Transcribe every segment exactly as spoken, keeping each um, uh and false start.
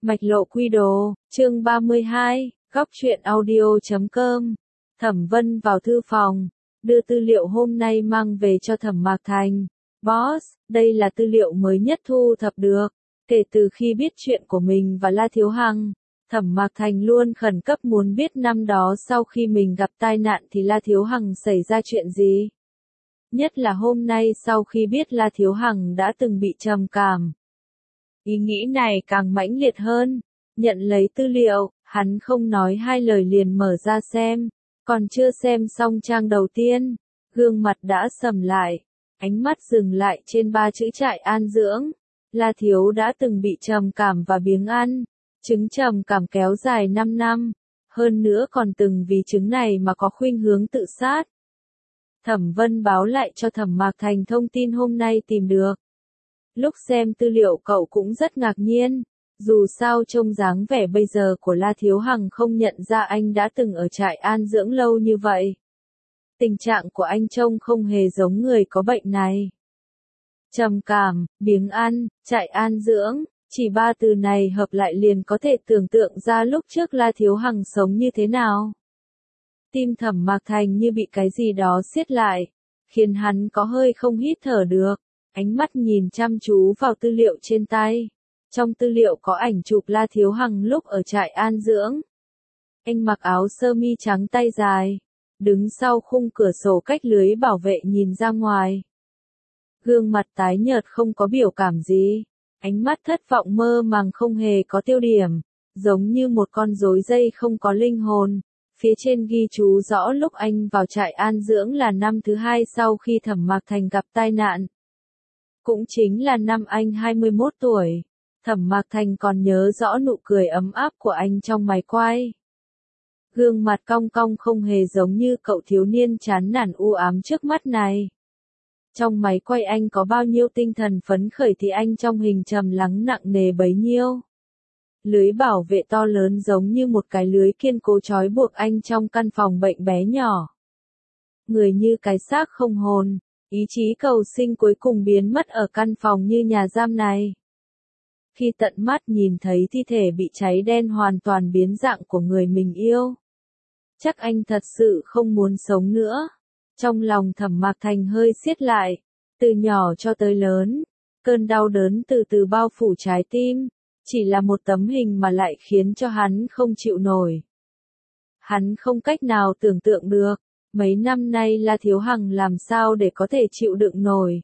Mạch lộ quy đồ, chương ba mươi hai, góc truyện audio chấm com. Thẩm Vân vào thư phòng, đưa tư liệu hôm nay mang về cho Thẩm Mạc Thành. Boss, đây là tư liệu mới nhất thu thập được. Kể từ khi biết chuyện của mình và La Thiếu Hằng, Thẩm Mạc Thành luôn khẩn cấp muốn biết năm đó sau khi mình gặp tai nạn thì La Thiếu Hằng xảy ra chuyện gì. Nhất là hôm nay sau khi biết La Thiếu Hằng đã từng bị trầm cảm. Ý nghĩ này càng mãnh liệt hơn. Nhận lấy tư liệu, hắn không nói hai lời liền mở ra xem. Còn chưa xem xong trang đầu tiên, gương mặt đã sầm lại. Ánh mắt dừng lại trên ba chữ trại an dưỡng. La Thiếu đã từng bị trầm cảm và biếng ăn. Chứng trầm cảm kéo dài năm năm. Hơn nữa còn từng vì chứng này mà có khuynh hướng tự sát. Thẩm Vân báo lại cho Thẩm Mạc Thành thông tin hôm nay tìm được. Lúc xem tư liệu cậu cũng rất ngạc nhiên, dù sao trông dáng vẻ bây giờ của La Thiếu Hằng không nhận ra anh đã từng ở trại an dưỡng lâu như vậy. Tình trạng của anh trông không hề giống người có bệnh này. Trầm cảm, biếng ăn, trại an dưỡng, chỉ ba từ này hợp lại liền có thể tưởng tượng ra lúc trước La Thiếu Hằng sống như thế nào. Tim Thẩm Mạc Thành như bị cái gì đó siết lại, khiến hắn có hơi không hít thở được. Ánh mắt nhìn chăm chú vào tư liệu trên tay. Trong tư liệu có ảnh chụp La Thiếu Hằng lúc ở trại an dưỡng. Anh mặc áo sơ mi trắng tay dài, đứng sau khung cửa sổ cách lưới bảo vệ nhìn ra ngoài. Gương mặt tái nhợt không có biểu cảm gì, ánh mắt thất vọng mơ màng không hề có tiêu điểm, giống như một con rối dây không có linh hồn. Phía trên ghi chú rõ lúc anh vào trại an dưỡng là năm thứ hai sau khi Thẩm Mạc Thành gặp tai nạn. Cũng chính là năm anh hai mươi mốt tuổi, Thẩm Mạc Thành còn nhớ rõ nụ cười ấm áp của anh trong máy quay. Gương mặt cong cong không hề giống như cậu thiếu niên chán nản u ám trước mắt này. Trong máy quay anh có bao nhiêu tinh thần phấn khởi thì anh trong hình trầm lắng nặng nề bấy nhiêu. Lưới bảo vệ to lớn giống như một cái lưới kiên cố trói buộc anh trong căn phòng bệnh bé nhỏ. Người như cái xác không hồn. Ý chí cầu sinh cuối cùng biến mất ở căn phòng như nhà giam này. Khi tận mắt nhìn thấy thi thể bị cháy đen hoàn toàn biến dạng của người mình yêu. Chắc anh thật sự không muốn sống nữa. Trong lòng Thẩm Mạc Thành hơi siết lại. Từ nhỏ cho tới lớn, cơn đau đớn từ từ bao phủ trái tim. Chỉ là một tấm hình mà lại khiến cho hắn không chịu nổi. Hắn không cách nào tưởng tượng được. Mấy năm nay La Thiếu Hằng làm sao để có thể chịu đựng nổi?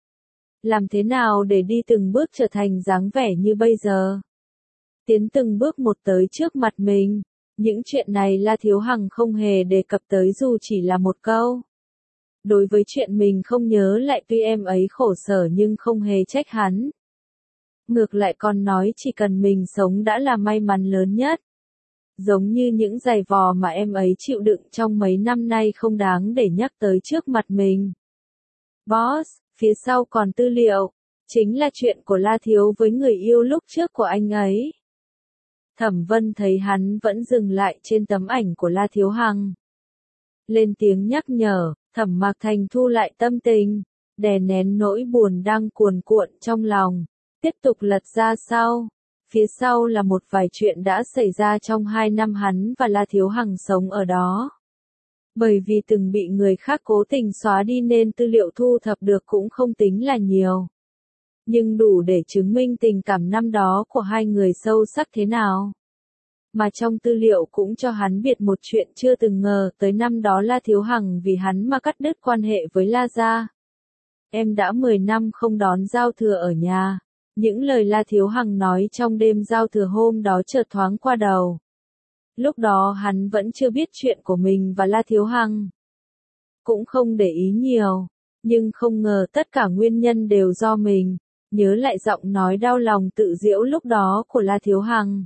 Làm thế nào để đi từng bước trở thành dáng vẻ như bây giờ? Tiến từng bước một tới trước mặt mình. Những chuyện này La Thiếu Hằng không hề đề cập tới dù chỉ là một câu. Đối với chuyện mình không nhớ lại tuy em ấy khổ sở nhưng không hề trách hắn. Ngược lại còn nói chỉ cần mình sống đã là may mắn lớn nhất. Giống như những giày vò mà em ấy chịu đựng trong mấy năm nay không đáng để nhắc tới trước mặt mình. Boss, phía sau còn tư liệu, chính là chuyện của La Thiếu với người yêu lúc trước của anh ấy. Thẩm Vân thấy hắn vẫn dừng lại trên tấm ảnh của La Thiếu Hằng. Lên tiếng nhắc nhở, Thẩm Mạc Thành thu lại tâm tình, đè nén nỗi buồn đang cuồn cuộn trong lòng, tiếp tục lật ra sau. Phía sau là một vài chuyện đã xảy ra trong hai năm hắn và La Thiếu Hằng sống ở đó. Bởi vì từng bị người khác cố tình xóa đi nên tư liệu thu thập được cũng không tính là nhiều. Nhưng đủ để chứng minh tình cảm năm đó của hai người sâu sắc thế nào. Mà trong tư liệu cũng cho hắn biết một chuyện chưa từng ngờ tới năm đó La Thiếu Hằng vì hắn mà cắt đứt quan hệ với La gia. Em đã mười năm không đón giao thừa ở nhà. Những lời La Thiếu Hằng nói trong đêm giao thừa hôm đó chợt thoáng qua đầu. Lúc đó hắn vẫn chưa biết chuyện của mình và La Thiếu Hằng. Cũng không để ý nhiều, nhưng không ngờ tất cả nguyên nhân đều do mình. Nhớ lại giọng nói đau lòng tự giễu lúc đó của La Thiếu Hằng.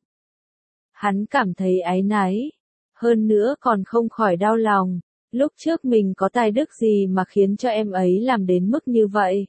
Hắn cảm thấy áy náy, hơn nữa còn không khỏi đau lòng. Lúc trước mình có tài đức gì mà khiến cho em ấy làm đến mức như vậy.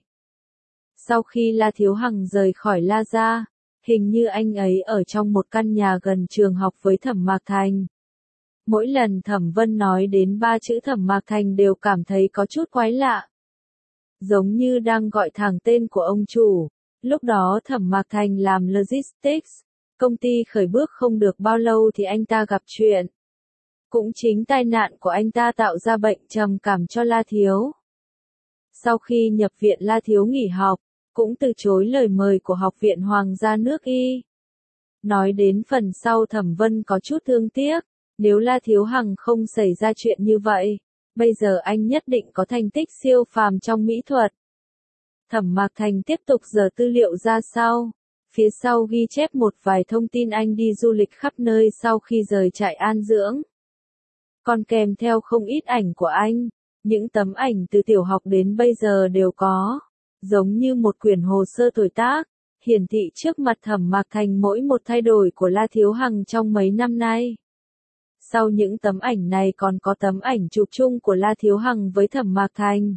Sau khi La Thiếu Hằng rời khỏi La gia, hình như anh ấy ở trong một căn nhà gần trường học với Thẩm Mạc Thành. Mỗi lần Thẩm Vân nói đến ba chữ Thẩm Mạc Thành đều cảm thấy có chút quái lạ. Giống như đang gọi thẳng tên của ông chủ. Lúc đó Thẩm Mạc Thành làm logistics, Công ty khởi bước không được bao lâu thì anh ta gặp chuyện. Cũng chính tai nạn của anh ta tạo ra bệnh trầm cảm cho La Thiếu. Sau khi nhập viện La Thiếu nghỉ học, cũng từ chối lời mời của Học viện Hoàng gia nước Y. Nói đến phần sau Thẩm Vân có chút thương tiếc, nếu La Thiếu Hằng không xảy ra chuyện như vậy, bây giờ anh nhất định có thành tích siêu phàm trong mỹ thuật. Thẩm Mạc Thành tiếp tục dở tư liệu ra sau. Phía sau ghi chép một vài thông tin anh đi du lịch khắp nơi sau khi rời trại an dưỡng. Còn kèm theo không ít ảnh của anh, những tấm ảnh từ tiểu học đến bây giờ đều có, giống như một quyển hồ sơ tuổi tác, hiển thị trước mặt Thẩm Mạc Thành mỗi một thay đổi của La Thiếu Hằng trong mấy năm nay. Sau những tấm ảnh này còn có tấm ảnh chụp chung của La Thiếu Hằng với Thẩm Mạc Thành.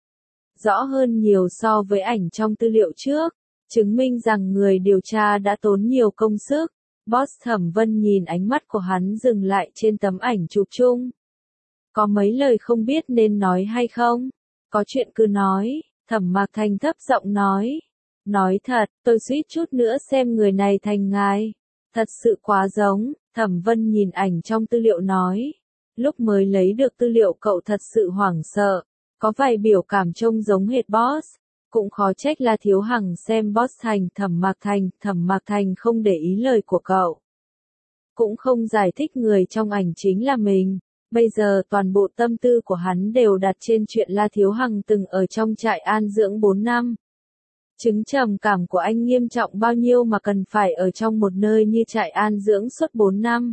Rõ hơn nhiều so với ảnh trong tư liệu trước, chứng minh rằng người điều tra đã tốn nhiều công sức. Boss Thẩm Vân nhìn ánh mắt của hắn dừng lại trên tấm ảnh chụp chung. Có mấy lời không biết nên nói hay không? Có chuyện cứ nói, Thẩm Mạc Thành thấp giọng nói. Nói thật, tôi suýt chút nữa xem người này thành ngài. Thật sự quá giống, Thẩm Vân nhìn ảnh trong tư liệu nói. Lúc mới lấy được tư liệu cậu thật sự hoảng sợ, có vài biểu cảm trông giống hệt boss. Cũng khó trách La Thiếu Hằng xem boss thành Thẩm Mạc Thành, Thẩm Mạc Thành không để ý lời của cậu. Cũng không giải thích người trong ảnh chính là mình. Bây giờ toàn bộ tâm tư của hắn đều đặt trên chuyện La Thiếu Hằng từng ở trong trại an dưỡng bốn năm. Chứng trầm cảm của anh nghiêm trọng bao nhiêu mà cần phải ở trong một nơi như trại an dưỡng suốt bốn năm.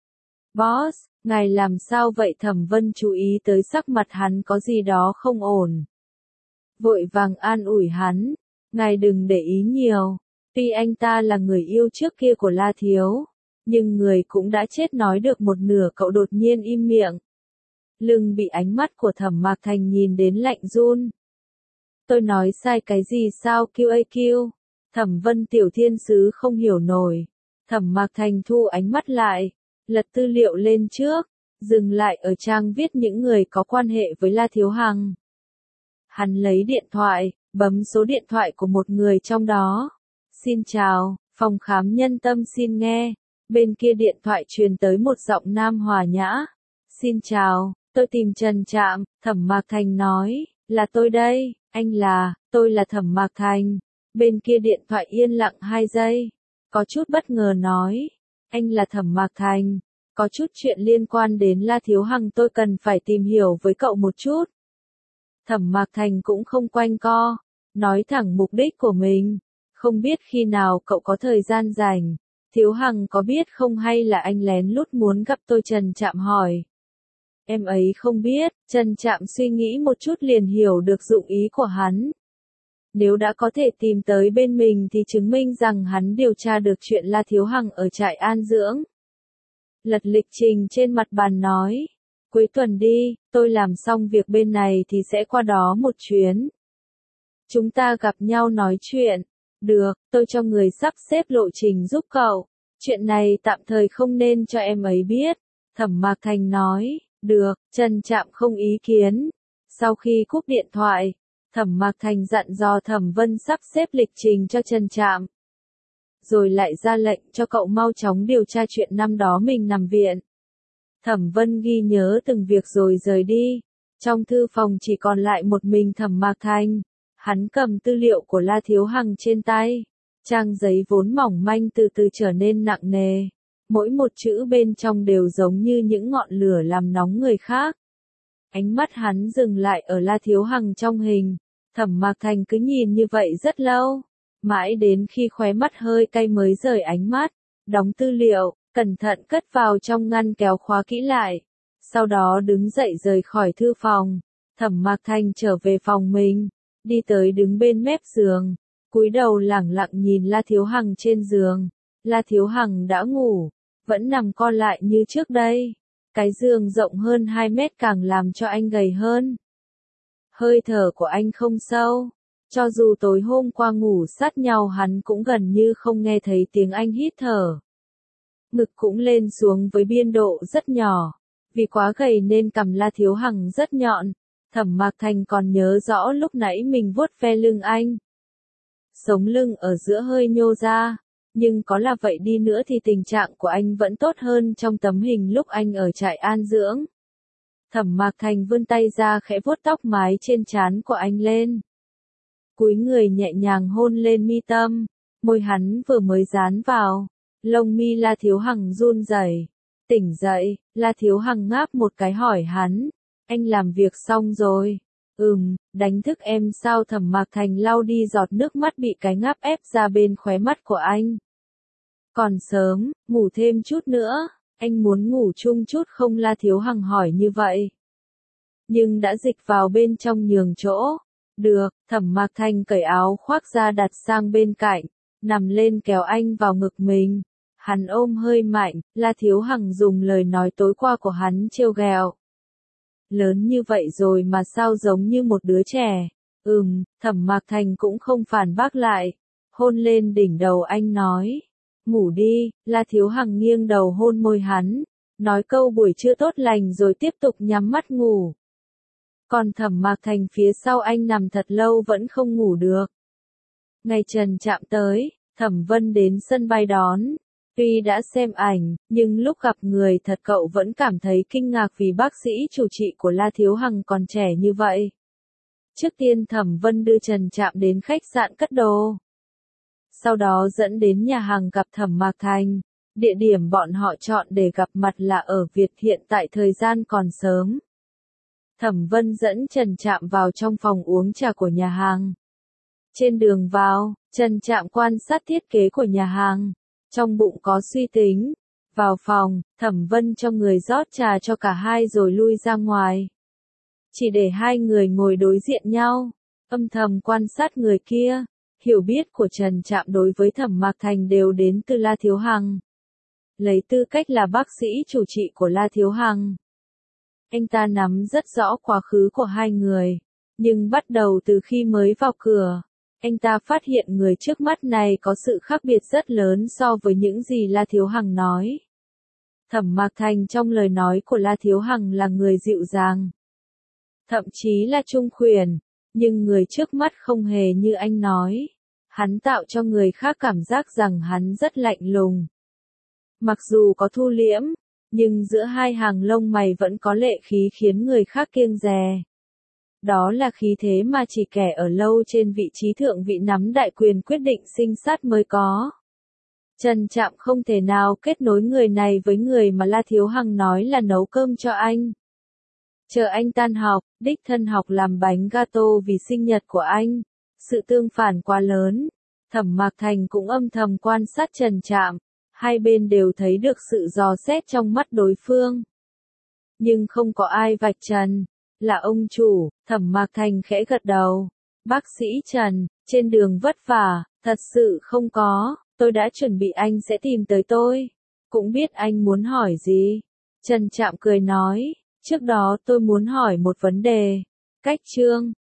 Boss, ngài làm sao vậy? Thẩm Vân chú ý tới sắc mặt hắn có gì đó không ổn. Vội vàng an ủi hắn, ngài đừng để ý nhiều, tuy anh ta là người yêu trước kia của La Thiếu, nhưng người cũng đã chết nói được một nửa. Cậu đột nhiên im miệng. Lưng bị ánh mắt của Thẩm Mạc Thành nhìn đến lạnh run. Tôi nói sai cái gì sao? Quy a quy. Thẩm Vân tiểu thiên sứ không hiểu nổi. Thẩm Mạc Thành thu ánh mắt lại, lật tư liệu lên trước, dừng lại ở trang viết những người có quan hệ với La Thiếu Hằng. Hắn lấy điện thoại, bấm số điện thoại của một người trong đó. Xin chào, phòng khám Nhân Tâm xin nghe. Bên kia điện thoại truyền tới một giọng nam hòa nhã. Xin chào, tôi tìm Trần Trạm. Thẩm Mạc Thành nói, là tôi đây, anh là, tôi là Thẩm Mạc Thành. Bên kia điện thoại yên lặng hai giây. Có chút bất ngờ nói, anh là Thẩm Mạc Thành. Có chút chuyện liên quan đến La Thiếu Hằng tôi cần phải tìm hiểu với cậu một chút. Thẩm Mạc Thành cũng không quanh co, nói thẳng mục đích của mình. Không biết khi nào cậu có thời gian rảnh, Thiếu Hằng có biết không hay là anh lén lút muốn gặp tôi? Trần Trạm hỏi. Em ấy không biết. Trần Trạm suy nghĩ một chút liền hiểu được dụng ý của hắn. Nếu đã có thể tìm tới bên mình thì chứng minh rằng hắn điều tra được chuyện La Thiếu Hằng ở trại an dưỡng. Lật lịch trình trên mặt bàn nói. Cuối tuần đi, tôi làm xong việc bên này thì sẽ qua đó một chuyến. Chúng ta gặp nhau nói chuyện. Được, tôi cho người sắp xếp lộ trình giúp cậu. Chuyện này tạm thời không nên cho em ấy biết. Thẩm Mạc Thành nói. Được, Trần Trạm không ý kiến. Sau khi cúp điện thoại, Thẩm Mạc Thành dặn dò Thẩm Vân sắp xếp lịch trình cho Trần Trạm. Rồi lại ra lệnh cho cậu mau chóng điều tra chuyện năm đó mình nằm viện. Thẩm Vân ghi nhớ từng việc rồi rời đi. Trong thư phòng chỉ còn lại một mình Thẩm Mạc Thành. Hắn cầm tư liệu của La Thiếu Hằng trên tay. Trang giấy vốn mỏng manh từ từ trở nên nặng nề. Mỗi một chữ bên trong đều giống như những ngọn lửa làm nóng người khác. Ánh mắt hắn dừng lại ở La Thiếu Hằng trong hình. Thẩm Mạc Thành cứ nhìn như vậy rất lâu. Mãi đến khi khóe mắt hơi cay mới rời ánh mắt. Đóng tư liệu, cẩn thận cất vào trong ngăn kéo khóa kỹ lại. Sau đó đứng dậy rời khỏi thư phòng. Thẩm Mạc Thành trở về phòng mình. Đi tới đứng bên mép giường. Cúi đầu lẳng lặng nhìn La Thiếu Hằng trên giường. La Thiếu Hằng đã ngủ. Vẫn nằm co lại như trước đây. Cái giường rộng hơn hai mét càng làm cho anh gầy hơn. Hơi thở của anh không sâu. Cho dù tối hôm qua ngủ sát nhau hắn cũng gần như không nghe thấy tiếng anh hít thở. Ngực cũng lên xuống với biên độ rất nhỏ. Vì quá gầy nên cằm La Thiếu Hằng rất nhọn. Thẩm Mạc Thành còn nhớ rõ lúc nãy mình vuốt ve lưng anh. Sống lưng ở giữa hơi nhô ra. Nhưng có là vậy đi nữa thì tình trạng của anh vẫn tốt hơn trong tấm hình lúc anh ở trại an dưỡng. Thẩm Mạc Thành vươn tay ra khẽ vuốt tóc mái trên trán của anh lên. Cúi người nhẹ nhàng hôn lên mi tâm, môi hắn vừa mới dán vào. Lông mi La Thiếu Hằng run rẩy. Tỉnh dậy, La Thiếu Hằng ngáp một cái hỏi hắn. Anh làm việc xong rồi. Ừm, đánh thức em sao? Thẩm Mạc Thành lau đi giọt nước mắt bị cái ngáp ép ra bên khóe mắt của anh. Còn sớm, ngủ thêm chút nữa, anh muốn ngủ chung chút không? La Thiếu Hằng hỏi như vậy. Nhưng đã dịch vào bên trong nhường chỗ. Được, Thẩm Mạc Thành cởi áo khoác ra đặt sang bên cạnh, nằm lên kéo anh vào ngực mình. Hắn ôm hơi mạnh, La Thiếu Hằng dùng lời nói tối qua của hắn trêu ghẹo. Lớn như vậy rồi mà sao giống như một đứa trẻ. Ừm, Thẩm Mạc Thành cũng không phản bác lại. Hôn lên đỉnh đầu anh nói. Ngủ đi, La Thiếu Hằng nghiêng đầu hôn môi hắn. Nói câu buổi trưa tốt lành rồi tiếp tục nhắm mắt ngủ. Còn Thẩm Mạc Thành phía sau anh nằm thật lâu vẫn không ngủ được. Ngày Trần chạm tới, Thẩm Vân đến sân bay đón. Tuy đã xem ảnh, nhưng lúc gặp người thật cậu vẫn cảm thấy kinh ngạc vì bác sĩ chủ trị của La Thiếu Hằng còn trẻ như vậy. Trước tiên Thẩm Vân đưa Trần Trạm đến khách sạn cất đồ. Sau đó dẫn đến nhà hàng gặp Thẩm Mạc Thành. Địa điểm bọn họ chọn để gặp mặt là ở Việt, hiện tại thời gian còn sớm. Thẩm Vân dẫn Trần Trạm vào trong phòng uống trà của nhà hàng. Trên đường vào, Trần Trạm quan sát thiết kế của nhà hàng. Trong bụng có suy tính. Vào phòng, Thẩm Vân cho người rót trà cho cả hai rồi lui ra ngoài. Chỉ để hai người ngồi đối diện nhau, âm thầm quan sát người kia. Hiểu biết của Trần Trạm đối với Thẩm Mạc Thành đều đến từ La Thiếu Hằng. Lấy tư cách là bác sĩ chủ trị của La Thiếu Hằng, anh ta nắm rất rõ quá khứ của hai người. Nhưng bắt đầu từ khi mới vào cửa, anh ta phát hiện người trước mắt này có sự khác biệt rất lớn so với những gì La Thiếu Hằng nói. Thẩm Mạc Thành trong lời nói của La Thiếu Hằng là người dịu dàng, thậm chí là trung khuyển, nhưng người trước mắt không hề như anh nói. Hắn tạo cho người khác cảm giác rằng hắn rất lạnh lùng. Mặc dù có thu liễm, nhưng giữa hai hàng lông mày vẫn có lệ khí khiến người khác kiêng dè. Đó là khí thế mà chỉ kẻ ở lâu trên vị trí thượng vị nắm đại quyền quyết định sinh sát mới có. Trần Trạm không thể nào kết nối người này với người mà La Thiếu Hằng nói là nấu cơm cho anh. Chờ anh tan học, đích thân học làm bánh gato vì sinh nhật của anh. Sự tương phản quá lớn. Thẩm Mạc Thành cũng âm thầm quan sát Trần Trạm. Hai bên đều thấy được sự dò xét trong mắt đối phương. Nhưng không có ai vạch trần. Là ông chủ. Thẩm Mạc Thành khẽ gật đầu. Bác sĩ Trần, trên đường vất vả. Thật sự không có. Tôi đã chuẩn bị anh sẽ tìm tới tôi. Cũng biết anh muốn hỏi gì. Trần Trạm cười nói. Trước đó tôi muốn hỏi một vấn đề. Cách Trương,